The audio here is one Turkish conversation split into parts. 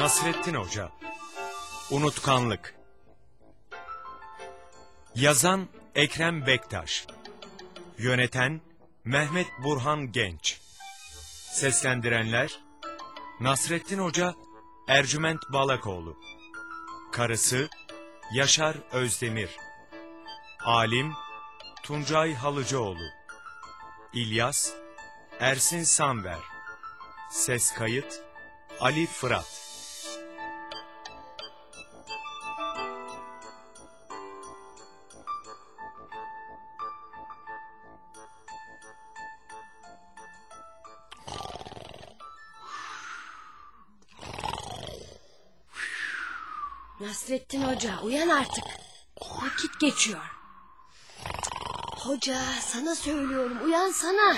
Nasrettin Hoca. Unutkanlık. Yazan Ekrem Bektaş. Yöneten Mehmet Burhan Genç. Seslendirenler Nasrettin Hoca, Ercüment Balakoğlu. Karısı Yaşar Özdemir. Alim Tuncay Halıcıoğlu. İlyas Ersin Sanver. Ses kayıt Ali Fırat. Nasrettin Hoca, uyan artık. Vakit geçiyor. Hoca, sana söylüyorum, uyansana.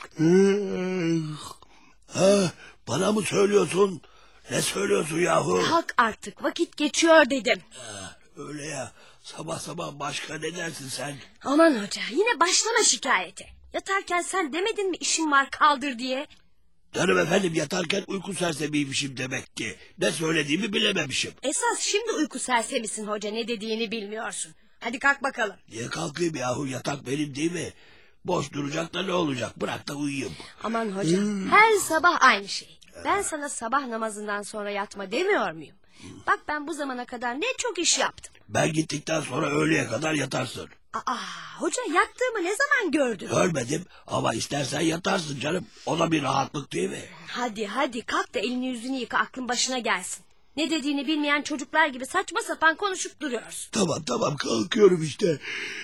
Bana mı söylüyorsun? Ne söylüyorsun yahu? Kalk artık, vakit geçiyor dedim. Öyle ya. Sabah sabah başka ne dersin sen? Aman hoca, yine başlama şikayete. Yatarken sen demedin mi işin var kaldır diye? Canım efendim, yatarken uyku sersemiymişim demek ki. Ne söylediğimi bilememişim. Esas şimdi uyku sersemisin hoca, ne dediğini bilmiyorsun. Hadi kalk bakalım. Niye kalkayım yahu, yatak benim değil mi? Boş duracak da ne olacak, bırak da uyuyayım. Aman hoca, her sabah aynı şey. Ben sana sabah namazından sonra yatma demiyor muyum? Bak ben bu zamana kadar ne çok iş yaptım. Ben gittikten sonra öğleye kadar yatarsın. Hoca yattığımı ne zaman gördün? Görmedim ama istersen yatarsın canım. O da bir rahatlık değil mi? Hadi kalk da elini yüzünü yıka, aklın başına gelsin. Ne dediğini bilmeyen çocuklar gibi saçma sapan konuşup duruyorsun. Tamam kalkıyorum işte.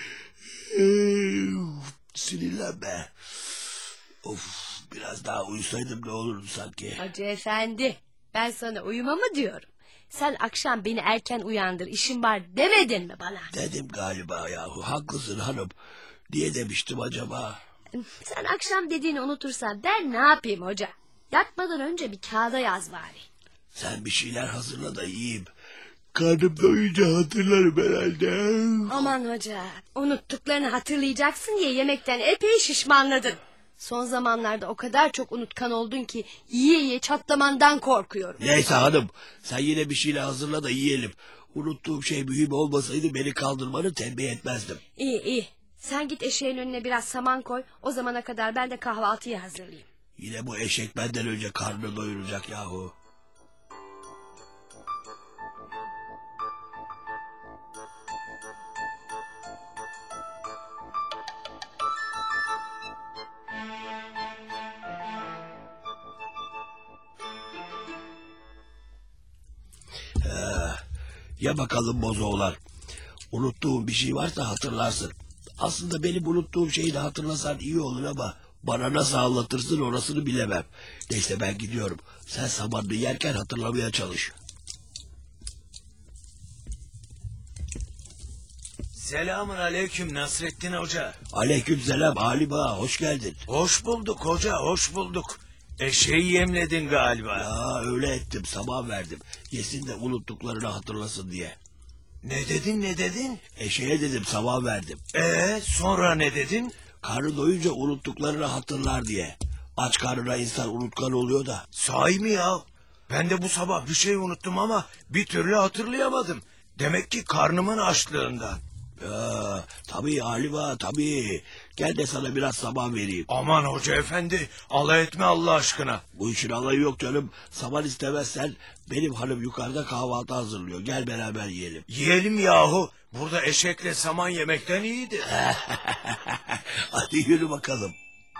Sinirlenme. Of, biraz daha uyusaydım ne olurdu sanki. Hoca efendi, ben sana uyuma mı diyorum? Sen akşam beni erken uyandır, işim var demedin mi bana? Dedim galiba yahu, haklısın hanım. Niye demiştim acaba? Sen akşam dediğini unutursan ben ne yapayım hoca? Yatmadan önce bir kağıda yaz bari. Sen bir şeyler hazırla da yiyeyim. Karnım doyunca hatırlarım herhalde. Aman hoca, unuttuklarını hatırlayacaksın diye yemekten epey şişmanladın. Son zamanlarda o kadar çok unutkan oldun ki yiye çatlamandan korkuyorum. Neyse hanım, sen yine bir şeyler hazırla da yiyelim. Unuttuğum şey mühim olmasaydı beni kaldırmanı tembih etmezdim. İyi. Sen git eşeğin önüne biraz saman koy. O zamana kadar ben de kahvaltıyı hazırlayayım. Yine bu eşek benden önce karnını doyuracak yahu. Ya bakalım bozoğlar. Unuttuğum bir şey varsa hatırlarsın. Aslında benim unuttuğum şeyi de hatırlasan iyi olur ama bana nasıl anlatırsın orasını bilemem. Neyse ben gidiyorum. Sen samanını yerken hatırlamaya çalış. Selamun aleyküm Nasrettin Hoca. Aleykümselam Halim Ağa, hoş geldin. Hoş bulduk hoca, hoş bulduk. Eşeği yemledin galiba. Ya öyle ettim, sabah verdim. Yesin de unuttuklarını hatırlasın diye. Ne dedin? Eşeğe dedim, sabah verdim. Sonra ne dedin? Karnı doyunca unuttuklarını hatırlar diye. Aç karnına insan unutkan oluyor da. Sahi mi ya? Ben de bu sabah bir şey unuttum ama bir türlü hatırlayamadım. Demek ki karnımın açlığından. Ya, tabii Halim Ağa, tabii. Gel de sana biraz saman vereyim. Aman hoca efendi, alay etme Allah aşkına. Bu işin alayı yok canım. Saman istemezsen benim hanım yukarıda kahvaltı hazırlıyor. Gel beraber yiyelim. Yiyelim yahu. Burada eşekle saman yemekten iyidir. Hadi yürü bakalım.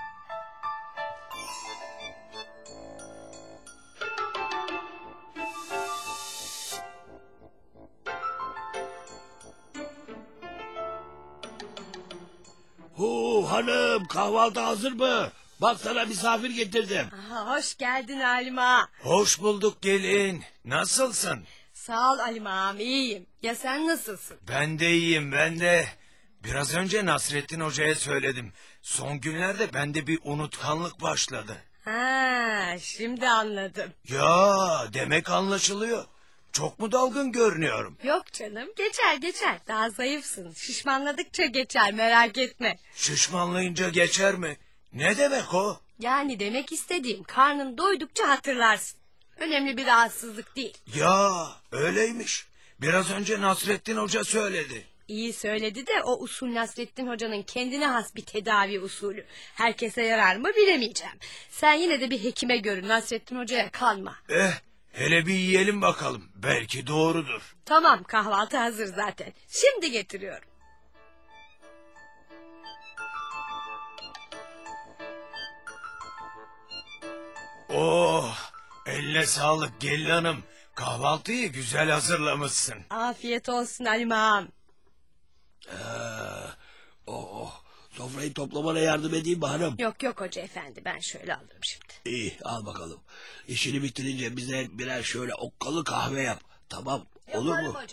Hanım, kahvaltı hazır mı? Bak sana misafir getirdim. Hoş geldin Halim Ağa. Hoş bulduk gelin. Nasılsın? Sağ ol Halim Ağam, iyiyim. Ya sen nasılsın? Ben de iyiyim, ben de. Biraz önce Nasrettin Hoca'ya söyledim. Son günlerde bende bir unutkanlık başladı. Şimdi anladım. Ya demek anlaşılıyor. Çok mu dalgın görünüyorum? Yok canım, geçer. Daha zayıfsın. Şişmanladıkça geçer, merak etme. Şişmanlayınca geçer mi? Ne demek o? Yani demek istediğim, karnın doydukça hatırlarsın. Önemli bir rahatsızlık değil. Ya öyleymiş. Biraz önce Nasrettin Hoca söyledi. İyi söyledi de o usul Nasrettin Hoca'nın kendine has bir tedavi usulü. Herkese yarar mı bilemeyeceğim. Sen yine de bir hekime görün, Nasrettin Hoca'ya kalma. Hele bir yiyelim bakalım. Belki doğrudur. Tamam, kahvaltı hazır zaten. Şimdi getiriyorum. Oh, eline sağlık gelin hanım. Kahvaltıyı güzel hazırlamışsın. Afiyet olsun Halim ağam. Sofrayı toplamana yardım edeyim mi hanım? Yok yok hoca efendi, ben şöyle alırım şimdi. İyi, al bakalım. İşini bitirince bize birer şöyle okkalı kahve yap. Tamam, olur Yaparım mu? hoca.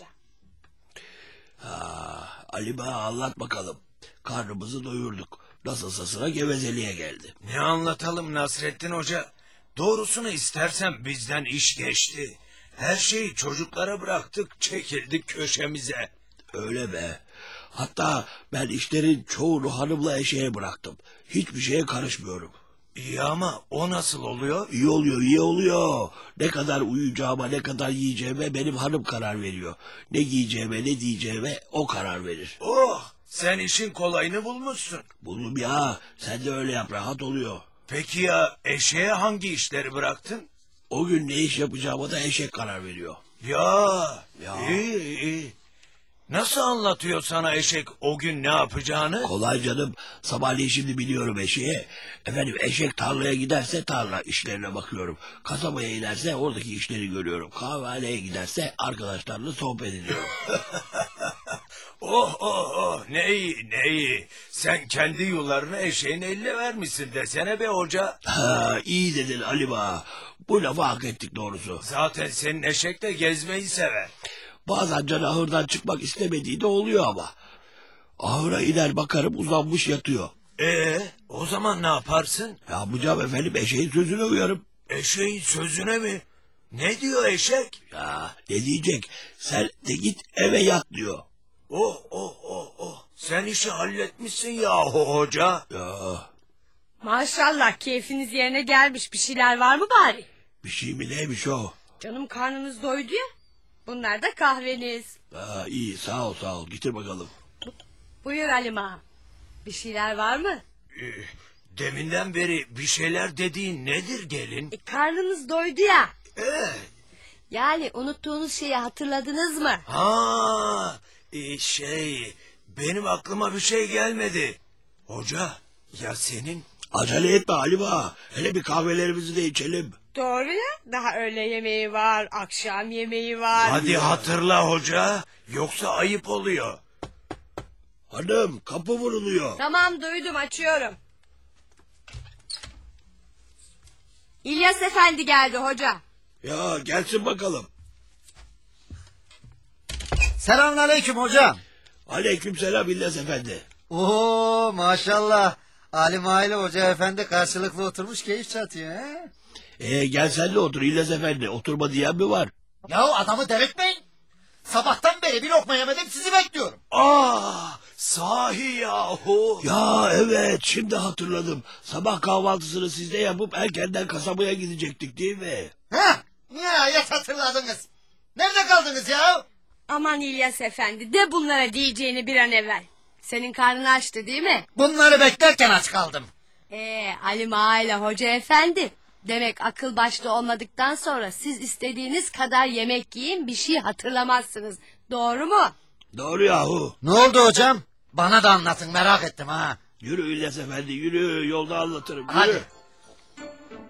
Ali Baba, anlat bakalım. Karnımızı doyurduk. Nasılsa sıra gevezeliğe geldi. Ne anlatalım Nasrettin Hoca? Doğrusunu istersen bizden iş geçti. Her şeyi çocuklara bıraktık, çekildik köşemize. Öyle be. Hatta ben işlerin çoğunu hanımla eşeğe bıraktım. Hiçbir şeye karışmıyorum. İyi ama o nasıl oluyor? İyi oluyor, iyi oluyor. Ne kadar uyuyacağıma, ne kadar yiyeceğime benim hanım karar veriyor. Ne giyeceğime, ne diyeceğime o karar verir. Oh, sen işin kolayını bulmuşsun. Buldum ya, sen de öyle yap, rahat oluyor. Peki ya eşeğe hangi işleri bıraktın? O gün ne iş yapacağıma da eşek karar veriyor. Ya, Ya. iyi. Nasıl anlatıyor sana eşek o gün ne yapacağını? Kolay canım, sabahleyin şimdi biliyorum eşeğe. Efendim, eşek tarlaya giderse tarla işlerine bakıyorum. Kasabaya inerse oradaki işleri görüyorum. Kahvehaneye giderse arkadaşlarla sohbet ediyorum. Oh, ne iyi. Sen kendi yollarını eşeğin eline vermişsin desene be hoca. Ha, iyi dedin Ali Baba. Bu lafı hak ettik doğrusu. Zaten senin eşek de gezmeyi sever. Bazen can ahırdan çıkmak istemediği de oluyor ama. Ahıra iner bakarım uzanmış yatıyor. O zaman ne yaparsın? Ya yapacağım efendim, eşeğin sözüne uyarım. Eşeğin sözüne mi? Ne diyor eşek? Ya ne diyecek? Sen de git eve yat diyor. Oh. Sen işi halletmişsin yahu hoca. Ya Maşallah, keyfiniz yerine gelmiş. Bir şeyler var mı bari? bir şey mi, neymiş o? Canım, karnınız doydu ya. Bunlar da kahveniz. İyi, sağ ol, getir bakalım. Buyur Halim ağam. Bir şeyler var mı? Deminden beri bir şeyler dediğin nedir gelin? Karnınız doydu ya. Evet. Yani unuttuğunuz şeyi hatırladınız mı? Benim aklıma bir şey gelmedi. Hoca, ya senin? Acele etme Ali Baba, hele bir kahvelerimizi de içelim. Doğru ya. Daha öğle yemeği var, akşam yemeği var. Hadi hatırla hoca, yoksa ayıp oluyor. Hanım, kapı vuruluyor. Tamam, duydum, açıyorum. İlyas Efendi geldi hoca. Ya gelsin bakalım. Selamünaleyküm hocam. Aleykümselam İlyas Efendi. Oo maşallah. Alim aile hoca efendi karşılıklı oturmuş keyif çatıyor he? Gel sen de otur İlyas Efendi, oturma diyen mi var? Yahu adamı delirtmeyin. Sabahtan beri bir lokma yemedim, sizi bekliyorum. Sahi yahu. Ya evet, şimdi hatırladım. Sabah kahvaltısını sizde yapıp erkenden kasabaya gidecektik değil mi? Heh, nihayet hatırladınız. Nerede kaldınız ya? Aman İlyas Efendi, de bunlara diyeceğini bir an evvel. Senin karnın açtı değil mi? Bunları beklerken aç kaldım. Ali Maile Hoca Efendi. Demek akıl başta olmadıktan sonra siz istediğiniz kadar yemek yiyin, bir şey hatırlamazsınız. Doğru mu? Doğru yahu. Ne oldu hocam? Bana da anlatın, merak ettim ha. Yürü İlyas Efendi, yürü, yolda anlatırım. Yürü. Hadi.